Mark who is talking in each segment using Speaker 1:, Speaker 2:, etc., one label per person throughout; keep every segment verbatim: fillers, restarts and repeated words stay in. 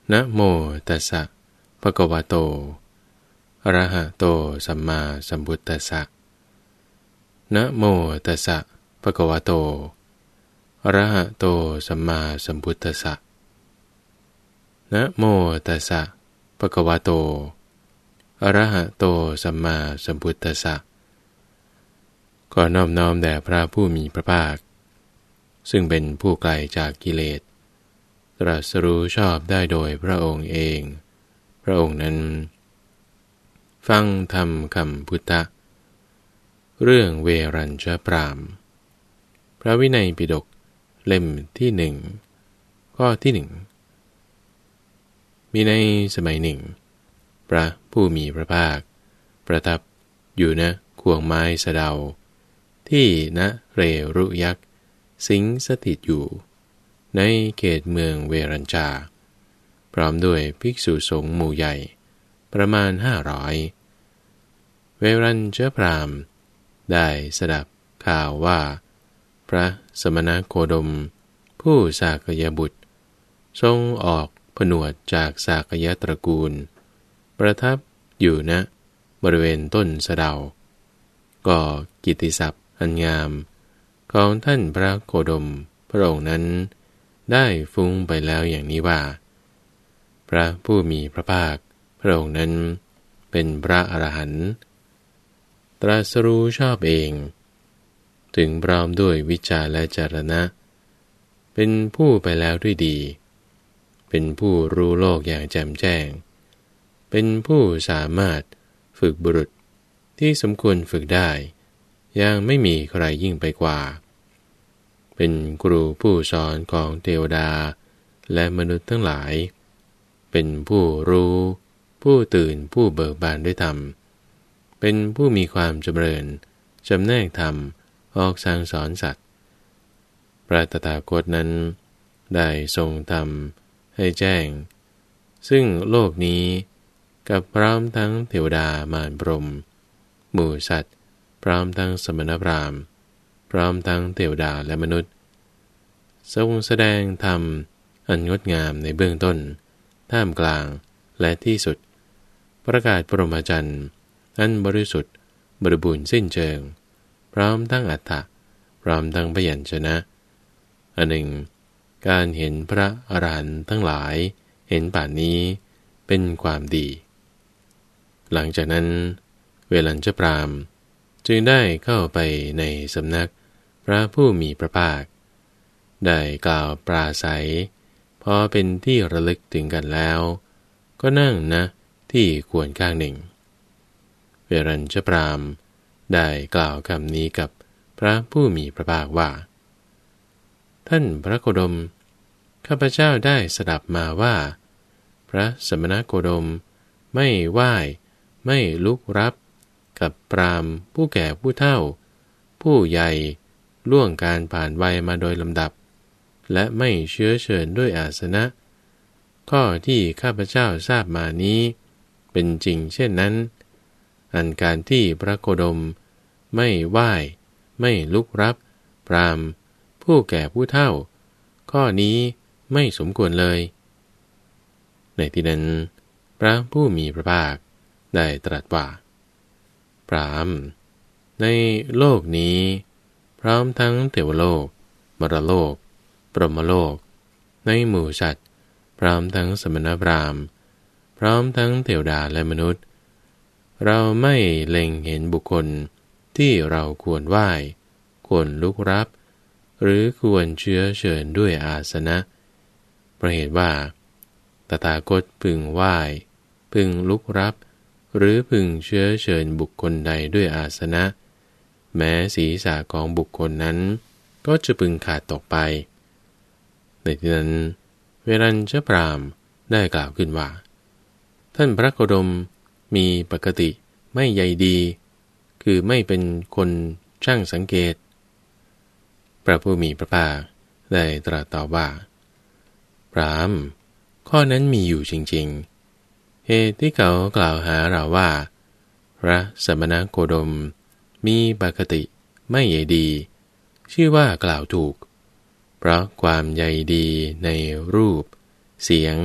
Speaker 1: นะโมตัสสะภะคะวะโตอะระหะโตสัมมาสัมพุทธัสสะนะโมตัสสะภะคะวะโตอะระหะโตสัมมาสัมพุทธัสสะนะโมตัสสะภะคะวะโตอะระหะโตสัมมาสัมพุทธัสสะขอนอบน้อมแด่พระผู้มีพระภาคซึ่งเป็นผู้ไกลจากกิเลสตรัสรู้ชอบได้โดยพระองค์เองพระองค์นั้นฟังธรรมคำพุทธะเรื่องเวรัญชพราหมณ์พระวินัยปิฎกเล่มที่หนึ่งข้อที่หนึ่งมีในสมัยหนึ่งพระผู้มีพระภาคประทับอยู่ณควงไม้สะเดาที่ณเรรุยักษ์สิงสถิตอยู่ในเขตเมืองเวรัญชาพร้อมด้วยภิกษุสงฆ์หมู่ใหญ่ประมาณห้าร้อยเวรัญชพราหมณ์ได้สดับข่าวว่าพระสมณโคดมผู้สากยบุตรทรงออกผนวดจากสากยตระกูลประทับอยู่ณบริเวณต้นสะเดาก็กิตติศัพท์อันงามของท่านพระโคดมพระองค์นั้นได้ฟุ้งไปแล้วอย่างนี้ว่าพระผู้มีพระภาคพระองค์นั้นเป็นพระอรหันต์ตรัสรู้ชอบเองถึงพร้อมด้วยวิชาและจรณะเป็นผู้ไปแล้วด้วยดีเป็นผู้รู้โลกอย่างแจ่มแจ้งเป็นผู้สามารถฝึกบุรุษที่สมควรฝึกได้อย่างไม่มีใครยิ่งไปกว่าเป็นครูผู้สอนของเทวดาและมนุษย์ทั้งหลายเป็นผู้รู้ผู้ตื่นผู้เบิกบานด้วยธรรมเป็นผู้มีความจำเริญจำแนกธรรมออกสั่งสอนสัตว์พระตถาคตนั้นได้ทรงธรรมให้แจ้งซึ่งโลกนี้กับพร้อมทั้งเทวดามารพรหมหมู่สัตว์พร้อมทั้งสมณพราหมณ์พร้อมทั้งเทวดาและมนุษย์ทรงแสดงธรรมอันงดงามในเบื้องต้นท่ามกลางและที่สุดประกาศปรมาจารย์อันบริสุทธิ์บริบูรณ์สิ้นเชิงพร้อมทั้งอัตถะพร้อมทั้งพยัญชนะอันหนึ่งการเห็นพระอรหันต์ทั้งหลายเห็นป่านนี้เป็นความดีหลังจากนั้นเวรัญชพราหมณ์จึงได้เข้าไปในสำนักพระผู้มีพระภาคได้กล่าวปราศัยพอเป็นที่ระลึกถึงกันแล้วก็นั่งนะที่ควรข้างหนึ่งเวรัญชพราหมณ์ได้กล่าวคำนี้กับพระผู้มีพระภาคว่าท่านพระโคดมข้าพเจ้าได้สดับมาว่าพระสมณโคดมไม่ไหว้ไม่ลุกรับกับพราหมณ์ผู้แก่ผู้เฒ่าผู้ใหญ่ล่วงการผ่านวัยมาโดยลำดับและไม่เชื้อเชิญด้วยอาสนะข้อที่ข้าพเจ้าทราบมานี้เป็นจริงเช่นนั้นอันการที่พระโคดมไม่ไหว้ไม่ลุกรับพราหมณ์ผู้แก่ผู้เฒ่าข้อนี้ไม่สมควรเลยในที่นั้นพระผู้มีพระภาคได้ตรัสว่าพราหมณ์ในโลกนี้พร้อมทั้งเทวโลกมรโลกปรหมโลกในหมู่สัตว์พร้อมทั้งสมณพราหมณ์พร้อมทั้งเทวดาและมนุษย์เราไม่เล็งเห็นบุคคลที่เราควรไหว้ควรลุกรับหรือควรเชื้อเชิญด้วยอาสนะเพราะเหตุว่าตถาคตพึงไหว้พึงลุกรับหรือพึงเชื้อเชิญบุคคลใดด้วยอาสนะแม้ศีรษะของบุคคลนั้นก็จะพึงขาดตกไปในที่นั้นเวรัญชพราหมณ์ได้กล่าวขึ้นว่าท่านพระโคดมมีปกติไม่ใยดีคือไม่เป็นคนช่างสังเกตพระผู้มีพระภาคได้ตรัสตอบว่าพราหมณ์ข้อนั้นมีอยู่จริงๆเหตุที่เขากล่าวหาเราว่าพระสมณโคดมมีปกติไม่ใยดีชื่อว่ากล่าวถูกเพราะความใยดีในรูปเสียง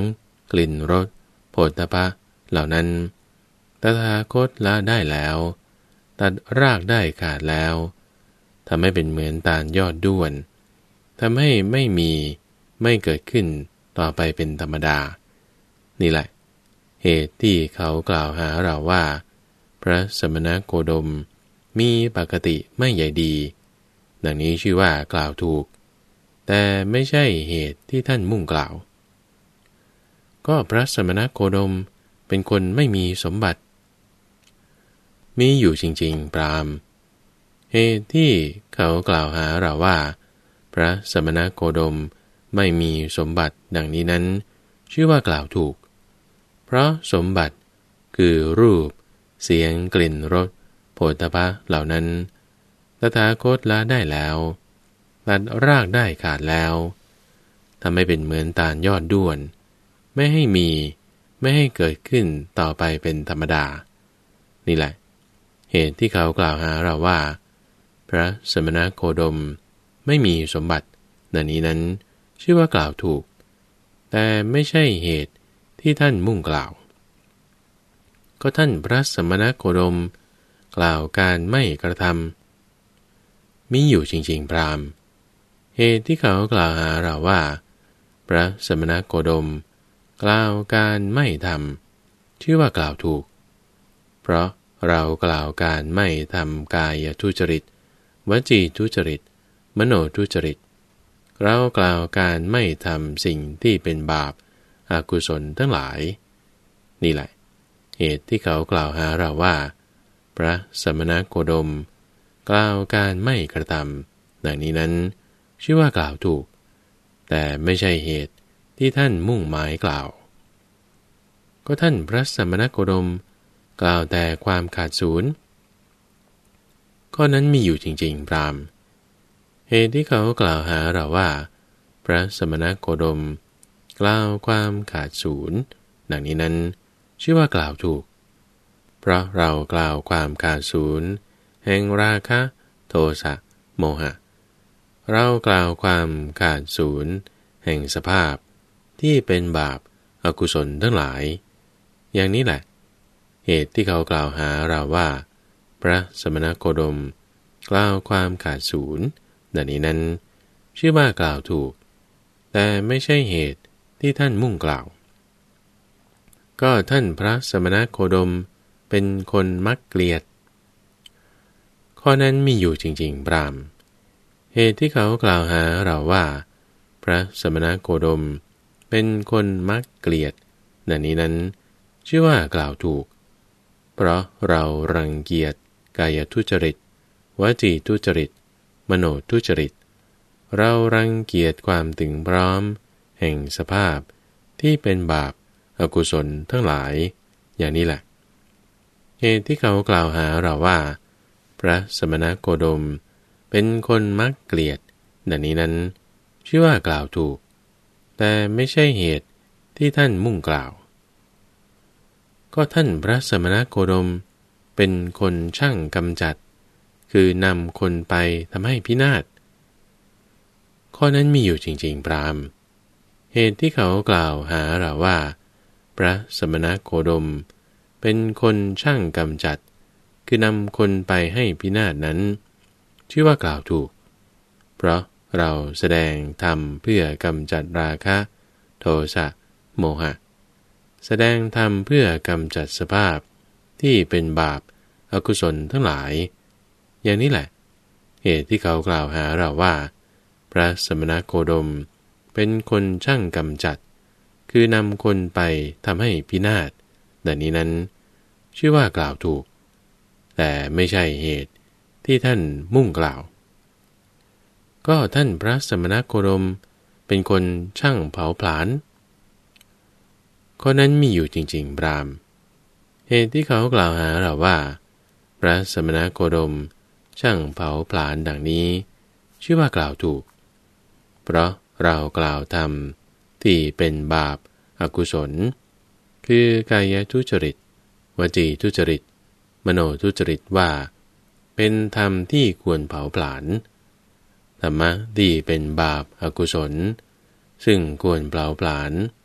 Speaker 1: กลิ่นรสโผฏฐัพพะเหล่านั้นตถาคตละได้แล้วตัดรากได้ขาดแล้วทำให้เป็นเหมือนตาลยอดด้วนทำให้ไม่มีไม่เกิดขึ้นต่อไปเป็นธรรมดานี่แหละเหตุที่เขากล่าวหาเราว่าพระสมณโคดมมีปกติไม่ใหญ่ดีดังนี้ชื่อว่ากล่าวถูกแต่ไม่ใช่เหตุที่ท่านมุ่งกล่าวก็พระสมณโคดมเป็นคนไม่มีสมบัติมีอยู่จริงๆปรามเหตุที่เขากล่าวหาเราว่าพระสมณโคดมไม่มีสมบัติดังนี้นั้นชื่อว่ากล่าวถูกเพราะสมบัติคือรูปเสียงกลิ่นรสโผฏฐัพพะเหล่านั้นตถาคตละได้แล้วตัดรากได้ขาดแล้วทำให้เป็นเหมือนตาลยอดด้วนไม่ให้มีไม่ให้เกิดขึ้นต่อไปเป็นธรรมดานี่แหละเหตุที่เขากล่าวหาเราว่าพระสมณโคดมไม่มีสมบัติดังนี้นั้นชื่อว่ากล่าวถูกแต่ไม่ใช่เหตุที่ท่านมุ่งกล่าวก็ท่านพระสมณโคดมกล่าวการไม่กระทำมีอยู่จริงๆพราหมณ์เหตุที่เขากล่าวหาเราว่าพระสมณโคดมกล่าวการไม่ทำชื่อว่ากล่าวถูกเพราะเรากล่าวการไม่ทำกายทุจริตวจีทุจริตมโนทุจริตเรากล่าวการไม่ทำสิ่งที่เป็นบาปอกุศลทั้งหลายนี่แหละเหตุที่เขากล่าวหาเราว่าพระสมณโคดมกล่าวการไม่กระทำดังนี้นั้นชื่อว่ากล่าวถูกแต่ไม่ใช่เหตุที่ท่านมุ่งหมายกล่าวก็ท่านพระสมณโคดมกล่าวแต่ความขาดศูนย์ข้อนั้นมีอยู่จริงๆพราหมณ์เหตุที่เขากล่าวหาเราว่าพระสมณโคดมกล่าวความขาดศูนย์ดังนี้นั้นชื่อว่ากล่าวถูกเพราะเรากล่าวความขาดศูนย์แห่งราคะโทสะโมหะเรากล่าวความขาดศูนย์แห่งสภาพที่เป็นบาปอกุศลทั้งหลายอย่างนี้แหละเหตุที่เขากล่าวหาเราว่าพระสมณโคดมกล่าวความขาดศูนย์ดังนี้นั้นชื่อว่ากล่าวถูกแต่ไม่ใช่เหตุที่ท่านมุ่งกล่าวก็ท่านพระสมณโคดมเป็นคนมักเกลียดข้อนั้นมีอยู่จริงๆพราหมณ์เหตุที่เขากล่าวหาเราว่าพระสมณโคดมเป็นคนมักเกลียดดังนี้นั้นชื่อว่ากล่าวถูกเพราะเรารังเกียจกายทุจริตวจีทุจริตมโนทุจริตเรารังเกียจความถึงพร้อมแห่งสภาพที่เป็นบาปอกุศลทั้งหลายอย่างนี้แหละเหตุที่เขากล่าวหาเราว่าพระสมณโคดมเป็นคนมักเกลียดดังนี้นั้นชื่อว่ากล่าวถูกแต่ไม่ใช่เหตุที่ท่านมุ่งกล่าวก็ท่านพระสมณโคดมเป็นคนช่างกำจัดคือนำคนไปทำให้พินาศข้อนั้นมีอยู่จริงๆพราหมณ์เหตุที่เขากล่าวหาเราว่าพระสมณโคดมเป็นคนช่างกำจัดคือนำคนไปให้พินาศนั้นชื่อว่ากล่าวถูกเพราะเราแสดงธรรมเพื่อกำจัดราคะโทสะโมหะแสดงธรรมเพื่อกำจัดสภาพที่เป็นบาปอกุศลทั้งหลายอย่างนี้แหละเหตุที่เขากล่าวหาเราว่าพระสมณโคดมเป็นคนช่างกำจัดคือนำคนไปทำให้พินาศดังนี้นั้นชื่อว่ากล่าวถูกแต่ไม่ใช่เหตุที่ท่านมุ่งกล่าวก็ท่านพระสมณโคดมเป็นคนช่างเผาผลาญข้อนั้นมีอยู่จริงๆพราหมณ์เหตุที่เขากล่าวหาเราว่าพระสมณโคดมช่างเผาผลาญดังนี้ชื่อว่ากล่าวถูกเพราะเรากล่าวธรรมที่เป็นบาปอกุศลคือกายทุจริตวจีทุจริตมโนทุจริตว่าเป็นธรรมที่ควรเผาผลาญธรรมะที่เป็นบาปอกุศลซึ่งควรเผาผลาญ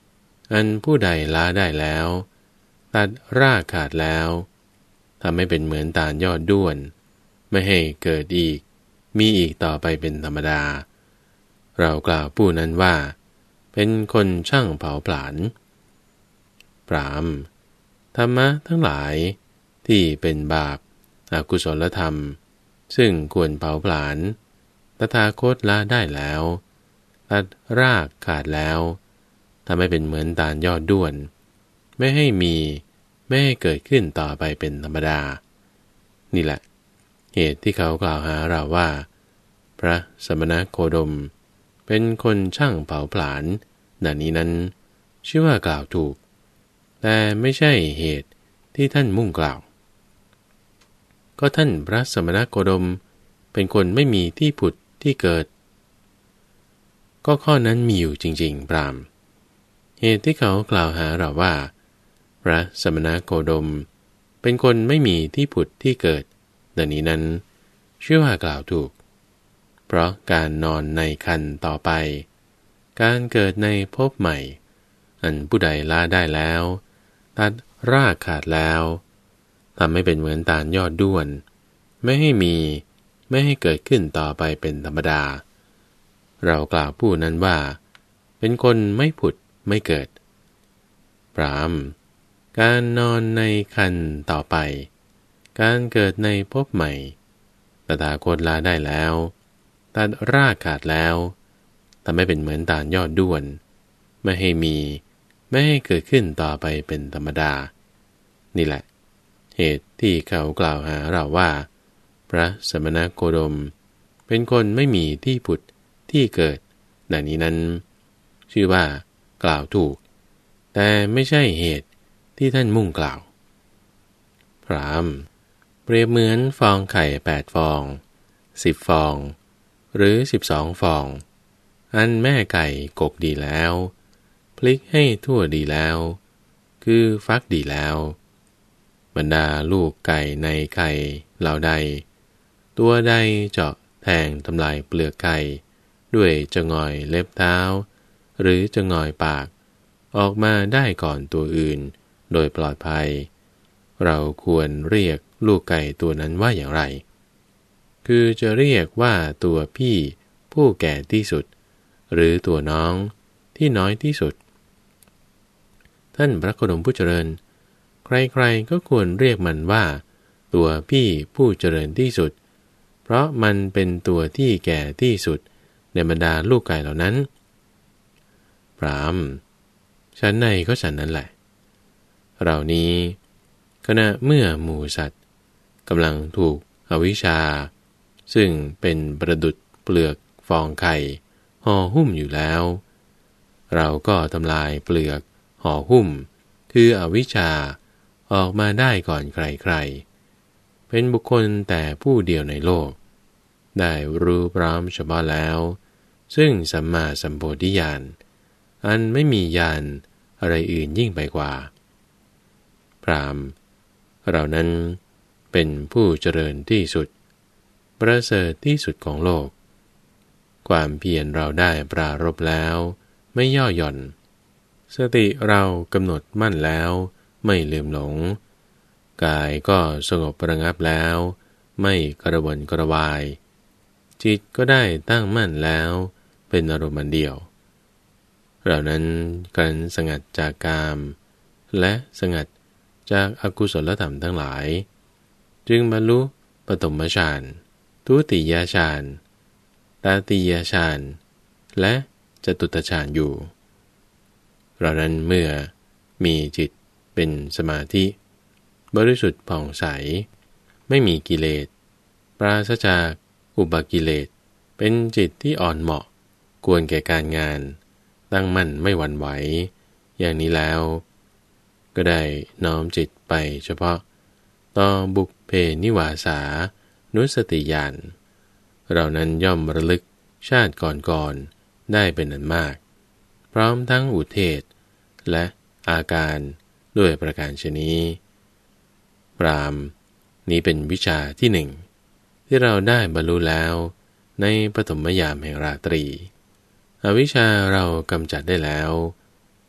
Speaker 1: อันผู้ใดละได้แล้วตัดรากขาดแล้วทำให้เป็นเหมือนตาลยอดด้วนไม่ให้เกิดอีกมีอีกต่อไปเป็นธรรมดาเรากล่าวผู้นั้นว่าเป็นคนช่างเผาผลาญปรามธรรมะทั้งหลายที่เป็นบาปอกุศลธรรมซึ่งควรเผาผลาญตถาคตละได้แล้วตัดรากขาดแล้วทำให้เป็นเหมือนตาลยอดด้วนไม่ให้มีไม่ให้เกิดขึ้นต่อไปเป็นธรรมดานี่แหละเหตุที่เขากล่าวหาเราว่าพระสมณโคดมเป็นคนช่างเผาผลาญดังนี้นั้นชื่อว่ากล่าวถูกแต่ไม่ใช่เหตุที่ท่านมุ่งกล่าวก็ท่านพระสมณโคดมเป็นคนไม่มีที่ผุดที่เกิดก็ข้อนั้นมีอยู่จริงๆปรามเหตุที่เขากล่าวหาเราว่าพระสมณโคดมเป็นคนไม่มีที่ผุดที่เกิดดังนี้นั้นชื่อว่ากล่าวถูกเพราะการนอนในครรภ์ต่อไปการเกิดในภพใหม่อันผู้ใดละได้แล้วตัดรากขาดแล้วทำให้เป็นเหมือนตาลยอดด้วนไม่ให้มีไม่ให้เกิดขึ้นต่อไปเป็นธรรมดาเรากล่าวผู้นั้นว่าเป็นคนไม่ผุดไม่เกิดปรามการนอนในครรภ์ต่อไปการเกิดในภพใหม่ตถาคตละได้แล้วตัดรากขาดแล้วทำให้เป็นเหมือนตาลยอดด้วนไม่ให้มีไม่ให้เกิดขึ้นต่อไปเป็นธรรมดานี่แหละเหตุที่เขากล่าวหาเราว่าพระสมณโคดมเป็นคนไม่มีที่ผุดที่เกิดดังนี้นั้นชื่อว่ากล่าวถูกแต่ไม่ใช่เหตุที่ท่านมุ่งกล่าวพราหมณ์เปรียบเหมือนฟองไข่แปดฟองสิบฟองหรือสิบสองฟองอันแม่ไก่กกดีแล้วพลิกให้ทั่วดีแล้วคือฟักดีแล้วบรรดาลูกไก่ในไข่เหล่าใดตัวใดเจาะแทงทำลายเปลือกไก่ด้วยจะงอยเล็บเท้าหรือจะงอยปากออกมาได้ก่อนตัวอื่นโดยปลอดภัยเราควรเรียกลูกไก่ตัวนั้นว่าอย่างไรคือจะเรียกว่าตัวพี่ผู้แก่ที่สุดหรือตัวน้องที่น้อยที่สุดท่านพระโคดมผู้เจริญใครๆก็ควรเรียกมันว่าตัวพี่ผู้เจริญที่สุดเพราะมันเป็นตัวที่แก่ที่สุดในบรรดาลูกไก่เหล่านั้นพราหมณ์ฉันในก็ฉันนั้นแหละเรานี้ขณะเมื่อหมู่สัตว์กำลังถูกอวิชชาซึ่งเป็นประดุจเปลือกฟองไข่ห่อหุ้มอยู่แล้วเราก็ทำลายเปลือกห่อหุ้มคืออวิชชาออกมาได้ก่อนใครๆเป็นบุคคลแต่ผู้เดียวในโลกได้รู้พร้อมเฉพาะแล้วซึ่งสัมมาสัมโพธิญาณอันไม่มีญาณอะไรอื่นยิ่งไปกว่าพราหมณ์เรานั้นเป็นผู้เจริญที่สุดประเสริฐที่สุดของโลกความเพียรเราได้ปรารภแล้วไม่ย่อหย่อนสติเรากำหนดมั่นแล้วไม่ลืมหลงกายก็สงบระงับแล้วไม่กระวนกระวายจิตก็ได้ตั้งมั่นแล้วเป็นอารมณ์เดียวเรานั้นกันสงัดจากกามและสงัดจากอกุศลธรรมทั้งหลายจึงบรรลุปฐมฌานทุติยฌานตติยฌานและจตุตฌานอยู่เรานั้นเมื่อมีจิตเป็นสมาธิบริสุทธิ์ผ่องใสไม่มีกิเลสปราศจากอุปกิเลสเป็นจิตที่อ่อนเหมาะควรแก่การงานตั้งมั่นไม่หวั่นไหวอย่างนี้แล้วก็ได้น้อมจิตไปเฉพาะต่อบุพเพนิวาสานุสติญาณเรานั้นย่อมระลึกชาติก่อนๆได้เป็นอันมากพร้อมทั้งอุเทศและอาการด้วยประการชนี้พราหมณ์นี้เป็นวิชาที่หนึ่งที่เราได้บรรลุแล้วในปฐมยามแห่งราตรีอวิชชาเรากำจัดได้แล้ว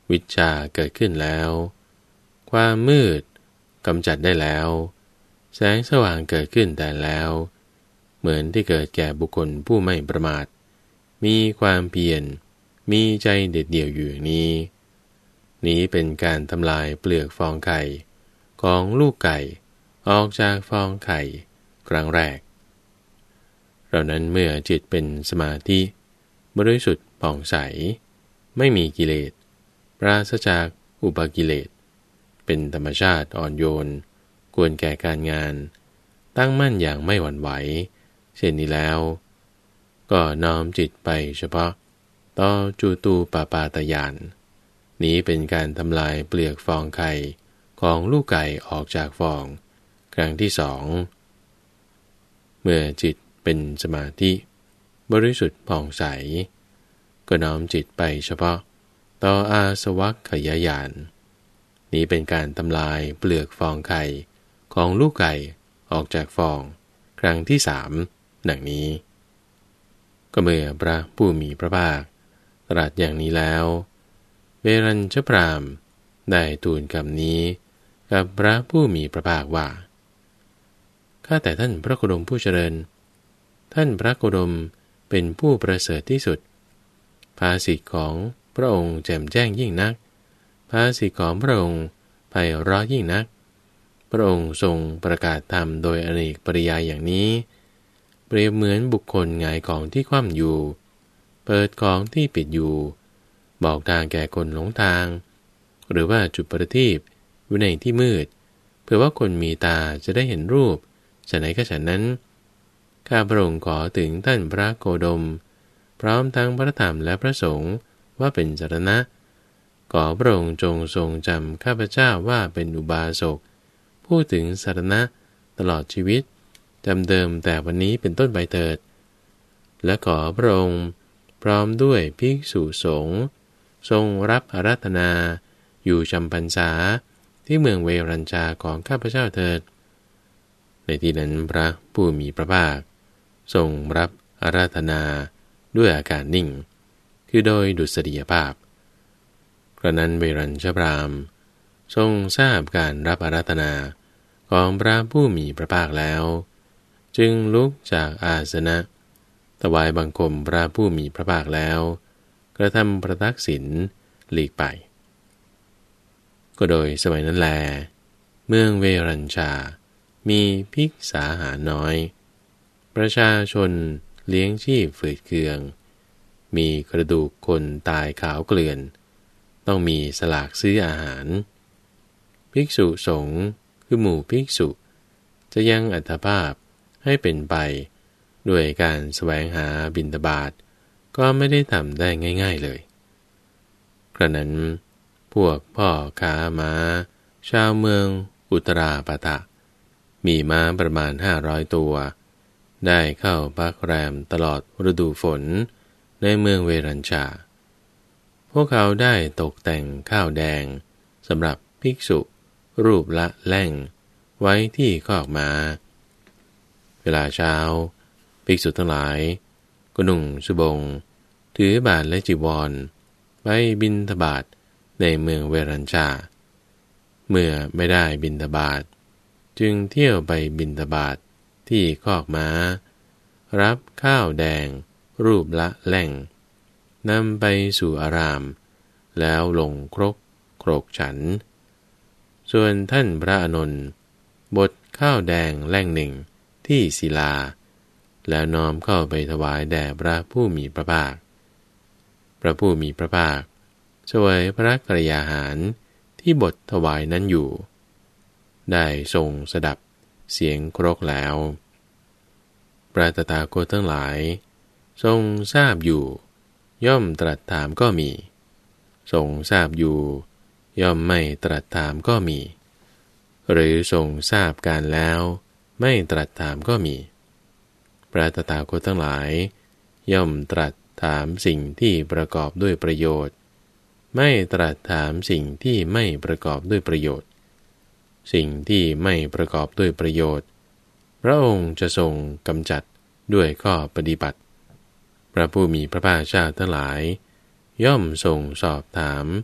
Speaker 1: วิชชาเกิดขึ้นแล้ว ความมืดกำจัดได้แล้ว แสงสว่างเกิดขึ้นแต่แล้ว เหมือนที่เกิดแก่บุคคลผู้ไม่ประมาทมีความเพียรมีใจเด็ดเดี่ยวอยู่อย่างนี้นี้เป็นการทำลายเปลือกฟองไข่ของลูกไก่ออกจากฟองไข่ครั้งแรกเรานั้นเมื่อจิตเป็นสมาธิบริสุทธิ์ผ่องใสไม่มีกิเลสปราศจากอุปกิเลสเป็นธรรมชาติอ่อนโยนควรแก่การงานตั้งมั่นอย่างไม่หวั่นไหวเช่นนี้แล้วก็น้อมจิตไปเฉพาะต่อจูตูปปาตญาณนี้เป็นการทำลายเปลือกฟองไข่ของลูกไก่ออกจากฟองครั้งที่สองเมื่อจิตเป็นสมาธิบริสุทธิ์ผ่องใสก็น้อมจิตไปเฉพาะต่ออาสวัคขยญาณนี้เป็นการทำลายเปลือกฟองไข่ของลูกไก่ออกจากฟองครั้งที่สามดังนี้ก็เมื่อพระผู้มีพระภาคตรัสอย่างนี้แล้วเวรัญชพราหมณ์ได้ทูลคำนี้กับพระผู้มีพระภาคว่าข้าแต่ท่านพระโคดมผู้เจริญท่านพระโคดมเป็นผู้ประเสริฐที่สุดภาษิตของพระองค์แจ่มแจ้งยิ่งนักภาษิตของพระองค์ไพเราะยิ่งนักพระองค์ทรงประกาศธรรมโดยอเนกปริยายอย่างนี้เปรียบเหมือนบุคคลหงายของที่คว่ำอยู่เปิดของที่ปิดอยู่บอกทางแก่คนหลงทางหรือว่าจุดประทีปไว้ในที่มืดเพื่อว่าคนมีตาจะได้เห็นรูปฉะไหนก็ฉะนั้นข้าพระองค์ขอถึงท่านพระโคดมพร้อมทั้งพระธรรมและพระสงฆ์ว่าเป็นสรณะขอพระองค์จงทรงจำข้าพเจ้าว่าเป็นอุบาสกพูดถึงสรณะตลอดชีวิตจำเดิมแต่วันนี้เป็นต้นไปเถิดและขอพระองค์พร้อมด้วยภิกษุสงฆ์ทรงรับอาราธนาอยู่จำพรรษาที่เมืองเวรัญชาของข้าพเจ้าเถิดในที่นั้นพระผู้มีพระภาคทรงรับอาราธนาด้วยอาการนิ่งคือโดยดุษฎียภาพกระนั้นเวรัญชพราหมณ์ทรงทราบการรับอาราธนาของพระผู้มีพระภาคแล้วจึงลุกจากอาสนะถวายบังคมพระผู้มีพระภาคแล้วกระทำประทักษิณหลีกไปก็โดยสมัยนั้นแลเมืองเวรัญชามีภิกษาหารน้อยประชาชนเลี้ยงชีพฝืดเคืองมีกระดูกคนตายขาวเกลื่อนต้องมีสลากซื้ออาหารภิกษุสงฆ์คือหมู่ภิกษุจะยังอัตภาพให้เป็นไปด้วยการแสวงหาบิณฑบาตก็ไม่ได้ทำได้ง่ายๆเลยกระนั้นพวกพ่อค้าม้าชาวเมืองอุตราปตะมีม้าประมาณห้าร้อยตัวได้เข้าพักแรมตลอดฤดูฝนในเมืองเวรัญชาพวกเขาได้ตกแต่งข้าวแดงสำหรับภิกษุรูปละแล่งไว้ที่คอกม้าเวลาเช้าภิกษุทั้งหลายก็นุ่งสบงถือบาตรและจีวรไปบิณฑบาตในเมืองเวรัญชาเมื่อไม่ได้บิณฑบาตจึงเที่ยวไปบิณฑบาตที่คอกม้ารับข้าวแดงรูปละแล่งนำไปสู่อารามแล้วลงครกโครกฉันส่วนท่านพระอานนท์บดข้าวแดงแล่งหนึ่งที่ศิลาแล้วน้อมเข้าไปถวายแด่พระผู้มีพระภาคพระผู้มีพระภาคเสวยพระกรยาหารที่บดถวายนั้นอยู่ได้ทรงสดับเสียงครกแล้วพระตถาคตทั้งหลายทรงทราบอยู่ย่อมตรัสถามก็มีทรงทราบอยู่ย่อมไม่ตรัสถามก็มีหรือทรงทราบการแล้วไม่ตรัสถามก็มีพระตถาคตทั้งหลายย่อมตรัสถามสิ่งที่ประกอบด้วยประโยชน์ไม่ตรัสถามสิ่งที่ไม่ประกอบด้วยประโยชน์สิ่งที่ไม่ประกอบด้วยประโยชน์พระองค์จะทรงกำจัดด้วยข้อปฏิบัติพระผู้มีพระภาคเจ้าทั้งหลายย่อมทรงสอบถาม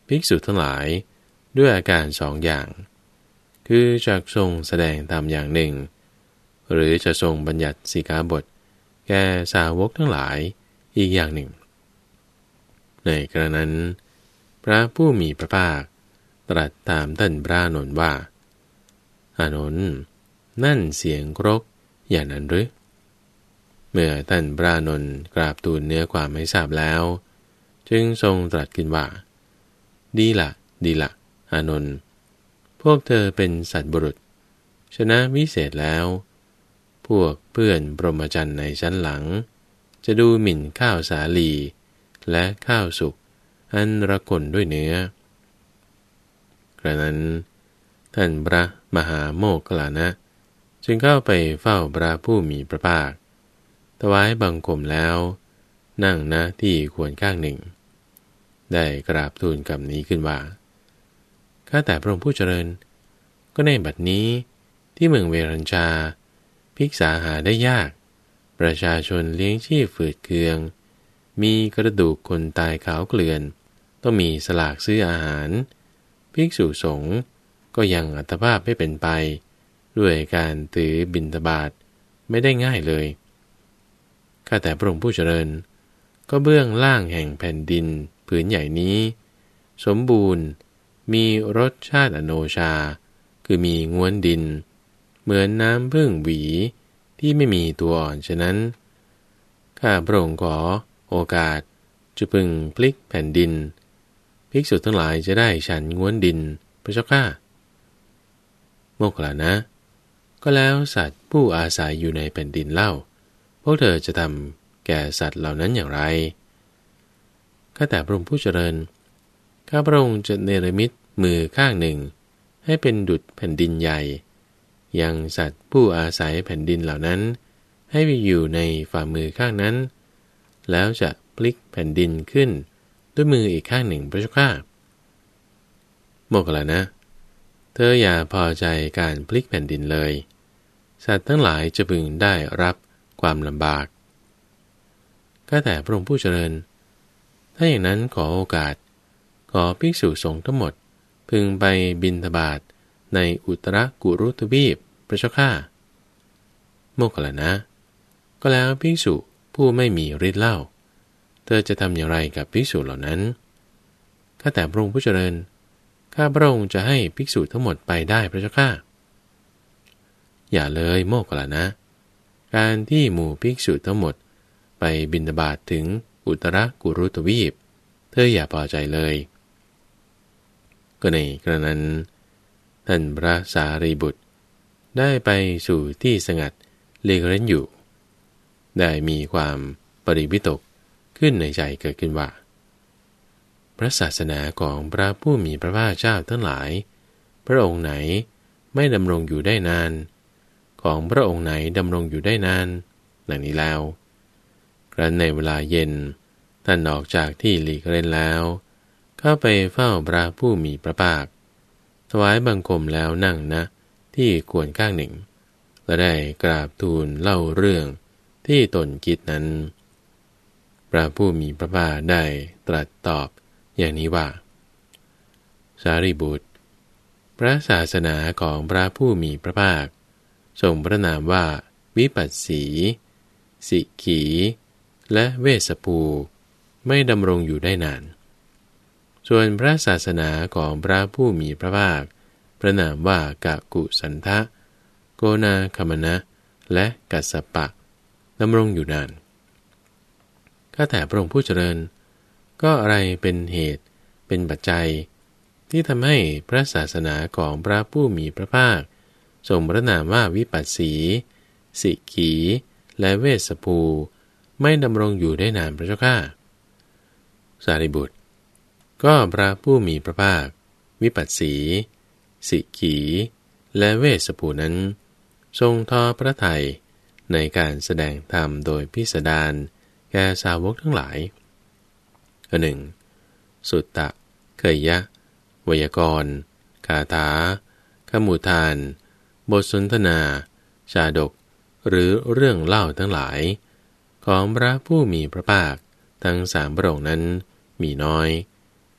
Speaker 1: ภิกษุทั้งหลายด้วยอาการสองอย่างคือจะทรงแสดงตามอย่างหนึ่งหรือจะทรงบัญญัติสิกขาบทแก่สาวกทั้งหลายอีกอย่างหนึ่งในกระนั้นพระผู้มีพระภาคตรัสถามท่านพระอานนท์ว่าอานนท์นั่นเสียงครกอย่างนั้นหรือเมื่อท่านพระอานนท์กราบทูลเนื้อความให้ทราบแล้วจึงทรงตรัสขึ้นว่าดีละดีละอานนท์พวกเธอเป็นสัตว์บุรุษชนะวิเศษแล้วพวกเพื่อนพรหมจรรย์ในชั้นหลังจะดูหมิ่นข้าวสาลีและข้าวสุกอันระคนด้วยเนื้อกระนั้นท่านพระมหาโมคคัลลานะจึงเข้าไปเฝ้าพระผู้มีพระภาคถวายบังคมแล้วนั่งณที่ควรข้างหนึ่งได้กราบทูลคำนี้ขึ้นว่าข้าแต่พระองค์ผู้เจริญก็ในบัดนี้ที่เมืองเวรัญชาภิกษาหาได้ยากประชาชนเลี้ยงชีพฝืดเคืองมีกระดูกคนตายขาวเกลื่อนต้องมีสลากซื้ออาหารภิกษุสงฆ์ก็ยังอัตภาพไม่เป็นไปด้วยการถือบิณฑบาตไม่ได้ง่ายเลยข้าแต่พระองค์ผู้เจริญก็เบื้องล่างแห่งแผ่นดินผืนใหญ่นี้สมบูรณ์มีรสชาติอโนชาคือมีง้วนดินเหมือนน้ำผึ้งหวีที่ไม่มีตัวอ่อนฉะนั้นข้าพระองค์ขอโอกาสจะพึงพลิกแผ่นดินภิกษุทั้งหลายจะได้ฉันง้วนดินพระเจ้าข้าโมคคัลลานะก็แล้วสัตว์ผู้อาศัยอยู่ในแผ่นดินเล่าพวกเธอจะทำแก่สัตว์เหล่านั้นอย่างไรข้าแต่พระองค์ผู้เจริญข้าพระองค์จะเนรมิตมือข้างหนึ่งให้เป็นดุจแผ่นดินใหญ่ยังสัตว์ผู้อาศัยแผ่นดินเหล่านั้นให้ไปอยู่ในฝ่ามือข้างนั้นแล้วจะพลิกแผ่นดินขึ้นด้วยมืออีกข้างหนึ่งพระเจ้าข้าโมคคัลลานะเธออย่าพอใจการพลิกแผ่นดินเลยสัตว์ทั้งหลายจะพึงได้รับความลำบากข้าแต่พระองค์ผู้เจริญถ้าอย่างนั้นขอโอกาสขอภิกษุสงฆ์ทั้งหมดพึงไปบิณฑบาตในอุตรกุรุทวีปพระเจ้าข้าโมคคัลลานะก็แล้วภิกษุผู้ไม่มีฤทธิ์เล่าเธอจะทำอย่างไรกับภิกษุเหล่านั้นข้าแต่พระองค์ผู้เจริญข้าพระองค์จะให้ภิกษุทั้งหมดไปได้พระเจ้าข้าอย่าเลยโมคคัลลานะการที่หมู่ภิกษุทั้งหมดไปบิณฑบาตถึงอุตรกุรุทวีปเธออย่าพอใจเลยก็ในกระนั้นท่านพระสารีบุตรได้ไปสู่ที่สงัดหลีกเร้นอยู่ได้มีความปริวิตกขึ้นในใจเกิดขึ้นว่าพระศาสนาของพระผู้มีพระภาคเจ้าทั้งหลายพระองค์ไหนไม่ดำรงอยู่ได้นานของพระองค์ไหนดำรงอยู่ได้นานดังนี้แล้วครั้นในเวลาเย็นท่านออกจากที่หลีกเร้นแล้วเข้าไปเฝ้าพระผู้มีพระภาคถวายบังคมแล้วนั่งณที่ควรข้างหนึ่งและได้กราบทูลเล่าเรื่องที่ตนคิดนั้นพระผู้มีพระภาคได้ตรัสตอบอย่างนี้ว่าสารีบุตรพระศาสนาของพระผู้มีพระภาคทรงพระนามว่าวิปัสสีสิกขีและเวสสภูไม่ดำรงอยู่ได้นานส่วนพระศาสนาของพระผู้มีพระภาคพระนามว่ากะกุสันทะโกนาคมนะและกัสสปะดำรงอยู่นานข้าแต่พระองค์ผู้เจริญก็อะไรเป็นเหตุเป็นปัจจัยที่ทำให้พระศาสนาของพระผู้มีพระภาคทรงพระนามว่าวิปัสสีสิกขีและเวสสภูไม่ดำรงอยู่ได้นานพระเจ้าข้าสารีบุตรก็พระผู้มีพระภาควิปัสสีสิกขีและเวสสภูนั้นทรงทอพระทัยในการแสดงธรรมโดยพิสดารแก่สาวกทั้งหลายอันหนึ่งสุตตะเคยยะไวยากรณ์คาถาคมุทานบทสนทนาชาดกหรือเรื่องเล่าทั้งหลายของพระผู้มีพระภาคทั้งสามพระองค์นั้นมีน้อย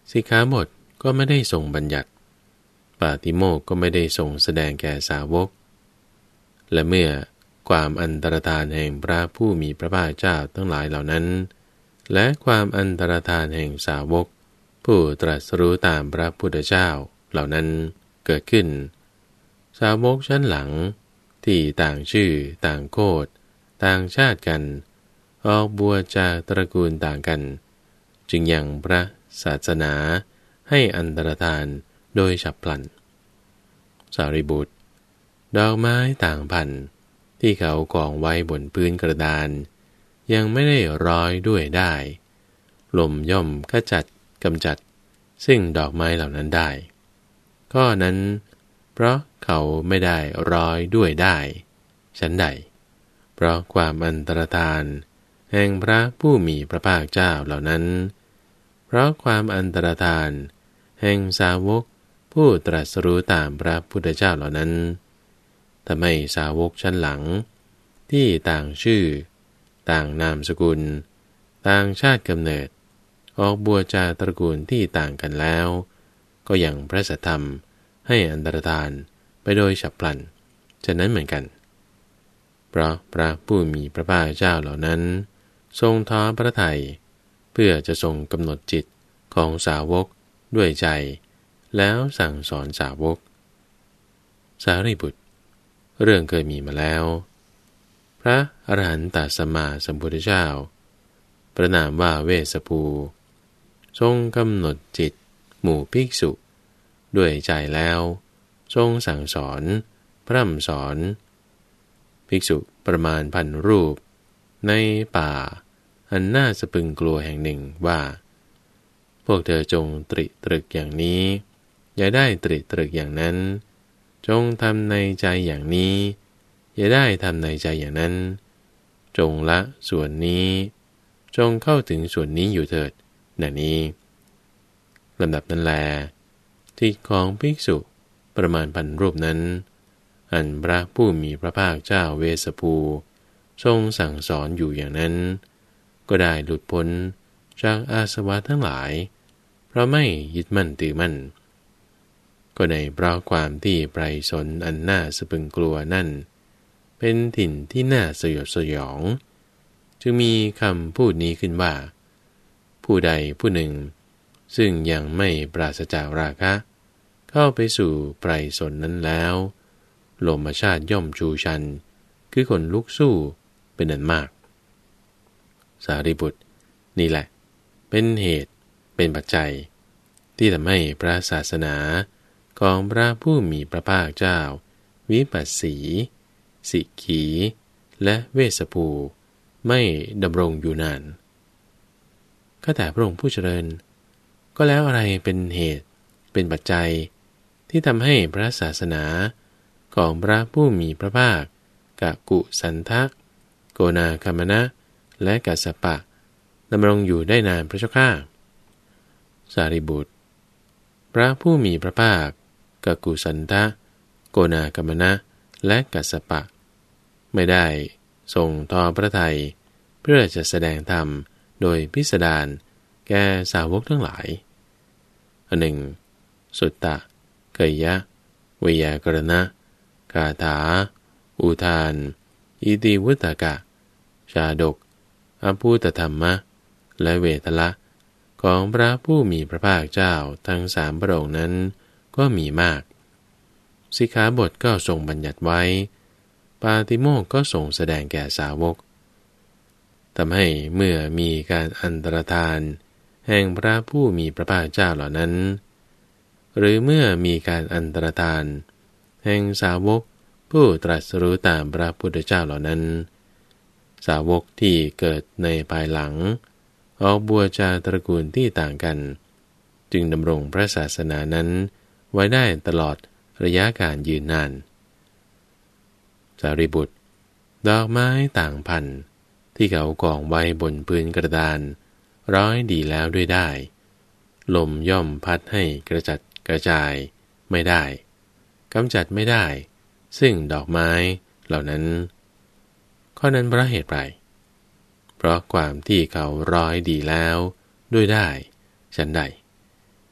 Speaker 1: สิกขาบทก็ไม่ได้ทรงบัญญัติปาติโมกข์ก็ไม่ได้ทรงแสดงแก่สาวกและเมื่อความอันตรธานแห่งพระผู้มีพระภาคเจ้าทั้งหลายเหล่านั้นและความอันตรธานแห่งสาวกผู้ตรัสรู้ตามพระพุทธเจ้าเหล่านั้นเกิดขึ้นสาวกชั้นหลังที่ต่างชื่อต่างโคตรต่างชาติกันออกบวชจากตระกูลต่างกันจึงยังพระศาสนาให้อันตรธานโดยฉับพลันสารีบุตรดอกไม้ต่างพันธุ์ที่เขากองไว้บนพื้นกระดานยังไม่ได้ร้อยด้วยได้ลมย่อมขจัดกำจัดซึ่งดอกไม้เหล่านั้นได้ข้อนั้นเพราะเขาไม่ได้ร้อยด้วยได้ฉันใดเพราะความอันตรธานแห่งพระผู้มีพระภาคเจ้าเหล่านั้นเพราะความอันตรธานแห่งสาวกผู้ตรัสรู้ตามพระพุทธเจ้าเหล่านั้นทำให้สาวกชั้นหลังที่ต่างชื่อต่างนามสกุลต่างชาติกำเนิดออกบวชจากตระกูลที่ต่างกันแล้วก็ยังพระสัทธรรมให้อันตรธานไปโดยฉับพลันฉะนั้นเหมือนกันเพราะพระผู้มีพระภาคเจ้าเหล่านั้นทรงท้อพระทัยเพื่อจะทรงกำหนดจิตของสาวกด้วยใจแล้วสั่งสอนสาวกสารีบุตรเรื่องเคยมีมาแล้วพระอรหันตสัมมาสัมพุทธเจ้าประนามว่าเวสสภูทรงกำหนดจิตหมู่ภิกษุด้วยใจแล้วทรงสั่งสอนพร่ำสอนภิกษุประมาณพันรูปในป่าอันน่าสะพึงกลัวแห่งหนึ่งว่าพวกเธอจงตริตรึกอย่างนี้อย่าได้ตริตรึกอย่างนั้นจงทำในใจอย่างนี้อย่าได้ทำในใจอย่างนั้นจงละส่วนนี้จงเข้าถึงส่วนนี้อยู่เถิดดังนี้ลำดับนั้นแลจิตของภิกษุประมาณพันรูปนั้นอันพระผู้มีพระภาคเจ้าเวสสภูทรงสั่งสอนอยู่อย่างนั้นก็ได้หลุดพ้นจากอาสวะทั้งหลายเพราะไม่ยึดมั่นถือมั่นก็ในเพราะความที่ไพรสนอันน่าสะพึงกลัวนั่นเป็นถิ่นที่น่าสยดสยองจึงมีคำพูดนี้ขึ้นว่าผู้ใดผู้หนึ่งซึ่งยังไม่ปราศจากราคะเข้าไปสู่ไพรสนนั้นแล้วโลมชาติย่อมชูชันคือคนลุกสู้เป็นอันมากสารีบุตรนี่แหละเป็นเหตุเป็นปัจจัยที่ทำให้พระศาสนาของพระผู้มีพระภาคเจ้าวิปัสสีสิกขีและเวสสภูไม่ดำรงอยู่นานข้าแต่พระองค์ผู้เจริญก็แล้วอะไรเป็นเหตุเป็นปัจจัยที่ทำให้พระศาสนาของพระผู้มีพระภาคกกุสันทะโกนาคัมมนะและกัสสปะดำรงอยู่ได้นานพระเจ้าข้าสารีบุตรพระผู้มีพระภาคกกุสันทะโกนาคัมมนะและกัสสปะไม่ได้ทรงทอพระทัยเพื่อจะแสดงธรรมโดยพิสดารแก่สาวกทั้งหลายอันหนึ่งสุตตะเกยะเวยากรณะคาถาอุทานอิติวุตตกะชาดกอภูตธรรมะและเวทละของพระผู้มีพระภาคเจ้าทั้งสามพระองค์นั้นก็มีมากสิกขาบทก็ทรงบัญญัติไว้ปาติโมกข์ก็ทรงแสดงแก่สาวกทำให้เมื่อมีการอันตรธานแห่งพระผู้มีพระภาคเจ้าเหล่านั้นหรือเมื่อมีการอันตรธานแห่งสาวกผู้ตรัสรู้ตามพระพุทธเจ้าเหล่านั้นสาวกที่เกิดในภายหลังออกบวชจากตระกูลที่ต่างกันจึงดำรงพระศาสนานั้นไว้ได้ตลอดระยะการยืนนานสารีบุตรดอกไม้ต่างพันธุ์ที่เขากองไว้บนพื้นกระดานร้อยดีแล้วด้วยได้ลมย่อมพัดให้กระจัดกระจายไม่ได้กำจัดไม่ได้ซึ่งดอกไม้เหล่านั้นข้อนั้นเพราะเหตุไรเพราะความที่เขาร้อยดีแล้วด้วยได้ฉันใด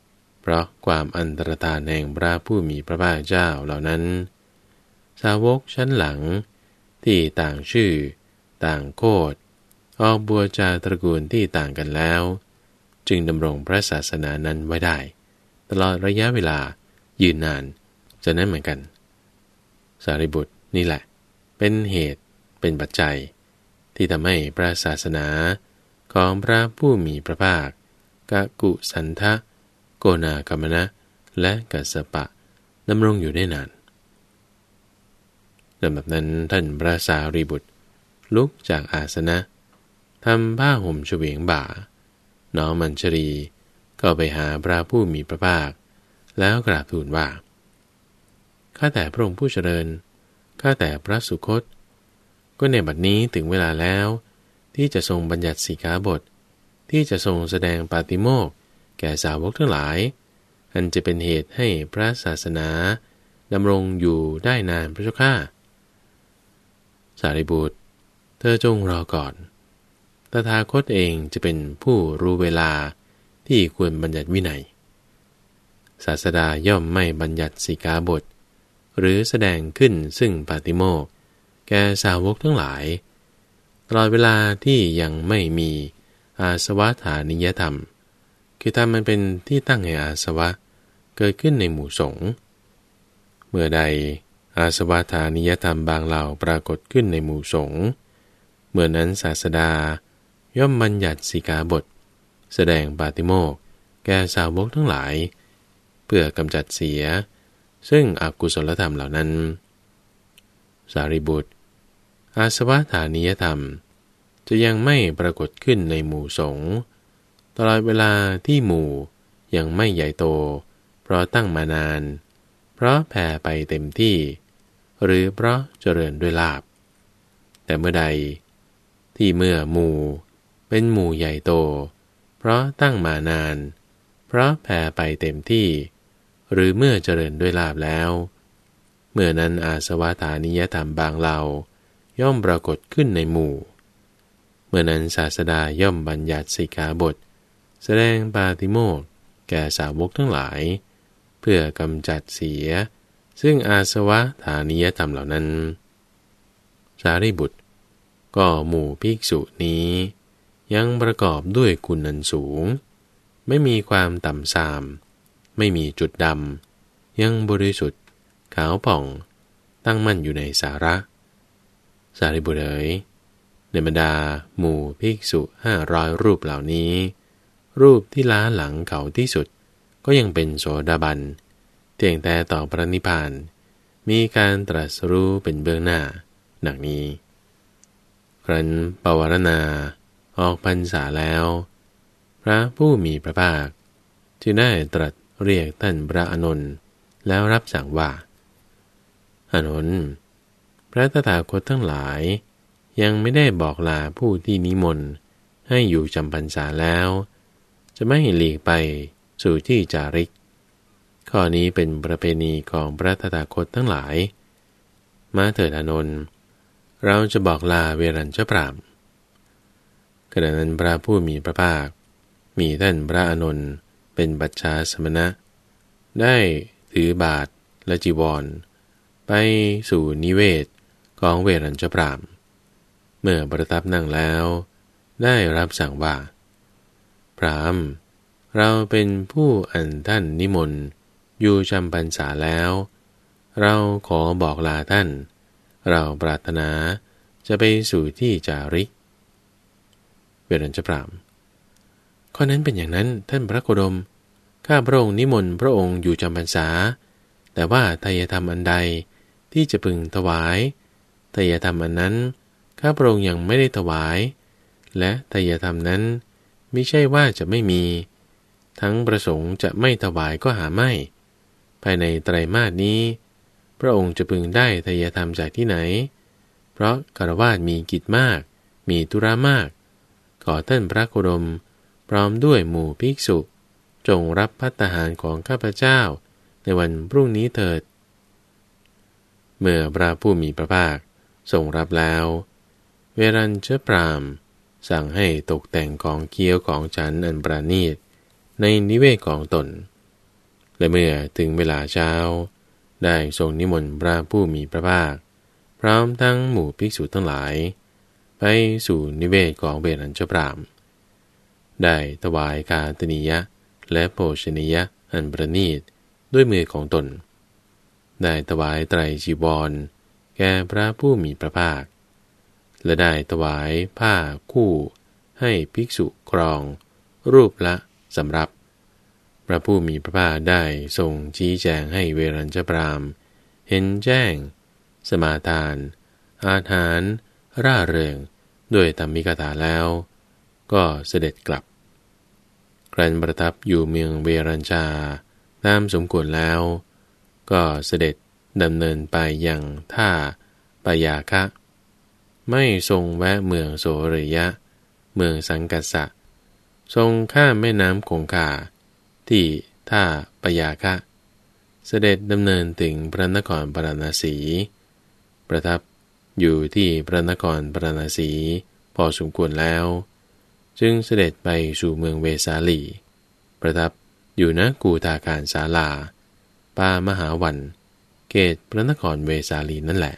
Speaker 1: ราะความอันตรธานแห่งพระผู้มีพระภาคเจ้าเหล่านั้นสาวกชั้นหลังที่ต่างชื่อต่างโคตออกบวชจากตระกูลที่ต่างกันแล้วจึงดำรงพระศาสนานั้นไว้ได้ตลอดระยะเวลายืนนานจะนั้นเหมือนกันสารีบุตรนี่แหละเป็นเหตุเป็นปัจจัยที่ทำให้พระศาสนาของพระผู้มีพระภาคกกุสันทะโกนาคัมมนะและกัสสปะดำรงอยู่ได้นานลำดับนั้นท่านพระสารีบุตรลุกจากอาสนะทำผ้าห่มเฉวียงบ่าน้อมมัญชรีก็ไปหาพระผู้มีพระภาคแล้วกราบทูลว่าข้าแต่พระองค์ผู้เจริญข้าแต่พระสุคตก็ในบัดนี้ถึงเวลาแล้วที่จะทรงบัญญัติสิกขาบทที่จะทรงแสดงปาติโมกข์แก่สาวกทั้งหลายอันจะเป็นเหตุให้พระศาสนาดำรงอยู่ได้นานพระเจ้าข้าสารีบุตรเธอจงรอก่อนตถาคตเองจะเป็นผู้รู้เวลาที่ควรบัญญัติวินัยศาสดาย่อมไม่บัญญัติสิกขาบทหรือแสดงขึ้นซึ่งปาติโมกข์แก่สาวกทั้งหลายตลอดเวลาที่ยังไม่มีอาสวะฐานิยธรรมคือธรรมมันเป็นที่ตั้งแห่งอาสวะเกิดขึ้นในหมู่สงฆ์เมื่อใดอาสวะฐานิยธรรมบางเหล่าปรากฏขึ้นในหมู่สงฆ์เมื่อนั้นศาสดาย่อมบัญญัติสิกขาบทแสดงปาติโมกข์แก่สาวกทั้งหลายเพื่อกำจัดเสียซึ่งอกุศลธรรมเหล่านั้นสารีบุตรอาสวะฐานิยธรรมจะยังไม่ปรากฏขึ้นในหมู่สงฆ์ตลอดเวลาที่หมู่ยังไม่ใหญ่โตเพราะตั้งมานานเพราะแผ่ไปเต็มที่หรือเพราะเจริญด้วยลาภแต่เมื่อใดที่เมื่อหมู่เป็นหมู่ใหญ่โตเพราะตั้งมานานเพราะแผ่ไปเต็มที่หรือเมื่อเจริญด้วยลาภแล้วเมื่อนั้นอาสวะฐานิยธรรมบางเหล่าย่อมปรากฏขึ้นในหมู่เมื่อนั้นศาสดาย่อมบัญญัติสิกขาบทแสดงปาติโมกข์แก่สาวกทั้งหลายเพื่อกำจัดเสียซึ่งอาสวะฐานิยธรรมเหล่านั้นสารีบุตรก็หมู่ภิกษุนี้ยังประกอบด้วยคุณอันสูงไม่มีความต่ำทรามไม่มีจุดดำยังบริสุทธิ์ขาวผ่องตั้งมั่นอยู่ในสาระสารีบุตรเอ๋ยในบรรดาหมู่ภิกษุห้าร้อยรูปเหล่านี้รูปที่ล้าหลังเขาที่สุดก็ยังเป็นโสดาบันเพียงแต่ต่อพระนิพพานมีการตรัสรู้เป็นเบื้องหน้าดังนี้ครั้นปวารณาออกพรรษาแล้วพระผู้มีพระภาคจึงได้ตรัสเรียกท่านพระอานนท์แล้วรับสั่งว่าอานนท์พระตถาคตทั้งหลายยังไม่ได้บอกลาผู้ที่นิมนต์ให้อยู่จำพรรษาแล้วจะไม่หลีกไปสู่ที่จาริกข้อนี้เป็นประเพณีของพระตถาคตทั้งหลายมาเถิดอานนท์เราจะบอกลาเวรัญชพรามขณะนั้นพระผู้มีพระภาคมีท่านพระอานนท์เป็นบัจฉาสมณะได้ถือบาตรและจีวรไปสู่นิเวศของเวรัญชพรามเมื่อประทับนั่งแล้วได้รับสั่งว่าพราหมณ์เราเป็นผู้อันท่านนิมนต์อยู่จำพรรษาแล้วเราขอบอกลาท่านเราปรารถนาจะไปสู่ที่จาริกเวรัญชพรามข้อนั้นเป็นอย่างนั้นท่านพระโคดมข้าพระองค์นิมนต์พระองค์อยู่จำพรรษาแต่ว่าไตรธรรมอันใดที่จะพึงถวายไตรธรรมอันนั้นข้าพระองค์ยังไม่ได้ถวายและไตรธรรมนั้นมิใช่ว่าจะไม่มีทั้งประสงค์จะไม่ถวายก็หาไม่ภายในไตรมาสนี้พระองค์จะพึงได้ไตรธรรมจากที่ไหนเพราะฆราวาสมีกิจมากมีธุระมากขอท่านพระโคดมพร้อมด้วยหมู่ภิกษุจงรับภัตตาหารของข้าพเจ้าในวันพรุ่งนี้เถิดเมื่อพระผู้มีพระภาคทรงรับแล้วเวรัญชพรามสั่งให้ตกแต่งของเคี้ยวของฉันอันประณีตในนิเวศของตนและเมื่อถึงเวลาเช้าได้ทรงนิมนต์พระผู้มีพระภาคพร้อมทั้งหมู่ภิกษุทั้งหลายไปสู่นิเวศของเวรัญชพรามได้ถวายกาตนิยะและโภชนิยะอันประณีตด้วยมือของตนได้ถวายไตรจีวรแก่พระผู้มีพระภาคและได้ถวายผ้าคู่ให้ภิกษุครองรูปละสำรับพระผู้มีพระภาคได้ทรงชี้แจงให้เวรัญชพรามเห็นแจ้งสมาทานอาหารร่าเริงด้วยธรรมิกถาแล้วก็เสด็จกลับครั้นประทับอยู่เมืองเวรัญชาตามสมควรแล้วก็เสด็จดำเนินไปยังท่าปยาคะไม่ทรงแวะเมืองโสริยะเมืองสังกัสสะทรงข้ามแม่น้ำคงคาที่ท่าปยาคะเสด็จดำเนินถึงพระนครปาราณสีประทับอยู่ที่พระนครปาราณสีพอสมควรแล้วจึงเสด็จไปสู่เมืองเวสาลีประทับอยู่ณกูฏาการศาลาป่ามหาวันเขตพระนครเวสาลีนั่นแหละ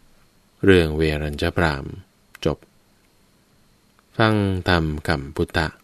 Speaker 1: เรื่องเวรัญชพรามจบฟังธรรมคำพุทธะ